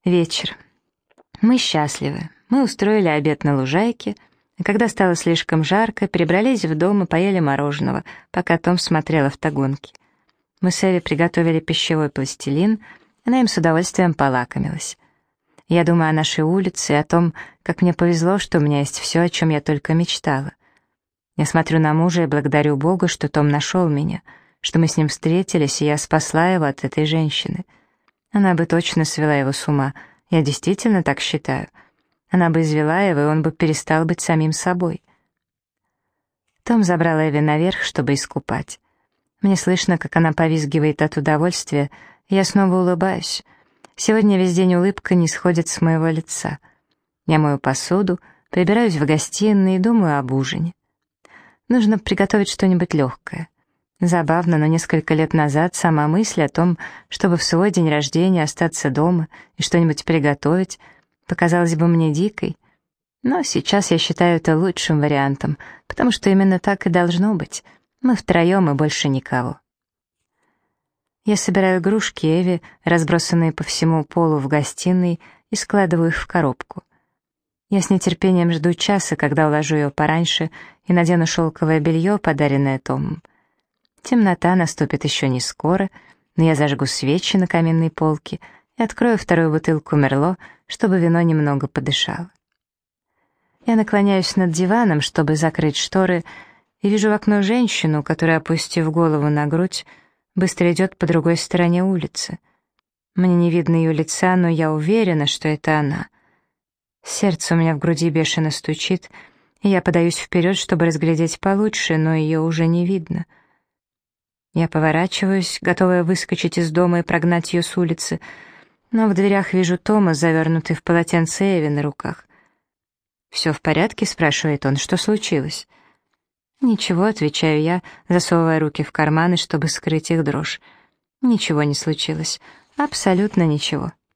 Вечер. Мы счастливы. Мы устроили обед на лужайке, а когда стало слишком жарко, перебрались в дом и поели мороженого, пока Том смотрел автогонки. Мы с Эви приготовили пищевой пластилин, она им с удовольствием полакомилась. Я думаю о нашей улице и о том, как мне повезло, что у меня есть все, о чем я только мечтала. Я смотрю на мужа и благодарю Бога, что Том нашел меня, что мы с ним встретились, и я спасла его от этой женщины. Она бы точно свела его с ума, я действительно так считаю. Она бы извела его, и он бы перестал быть самим собой. Том забрал Эви наверх, чтобы искупать. Мне слышно, как она повизгивает от удовольствия, и я снова улыбаюсь. Сегодня весь день улыбка не сходит с моего лица. Я мою посуду, прибираюсь в гостиной и думаю об ужине. Нужно приготовить что-нибудь легкое. Забавно, но несколько лет назад сама мысль о том, чтобы в свой день рождения остаться дома и что-нибудь приготовить, показалась бы мне дикой. Но сейчас я считаю это лучшим вариантом, потому что именно так и должно быть. Мы втроем и больше никого. Я собираю игрушки Эви, разбросанные по всему полу в гостиной, и складываю их в коробку. Я с нетерпением жду часа, когда уложу ее пораньше и надену шелковое белье, подаренное Томом. Темнота наступит еще не скоро, но я зажгу свечи на каминной полке и открою вторую бутылку Мерло, чтобы вино немного подышало. Я наклоняюсь над диваном, чтобы закрыть шторы, и вижу в окно женщину, которая, опустив голову на грудь, быстро идет по другой стороне улицы. Мне не видно ее лица, но я уверена, что это она. Сердце у меня в груди бешено стучит, и я подаюсь вперед, чтобы разглядеть получше, но ее уже не видно. Я поворачиваюсь, готовая выскочить из дома и прогнать ее с улицы, но в дверях вижу Тома, завернутый в полотенце Эви на руках. «Все в порядке?» — спрашивает он. «Что случилось?» «Ничего», — отвечаю я, засовывая руки в карманы, чтобы скрыть их дрожь. «Ничего не случилось. Абсолютно ничего».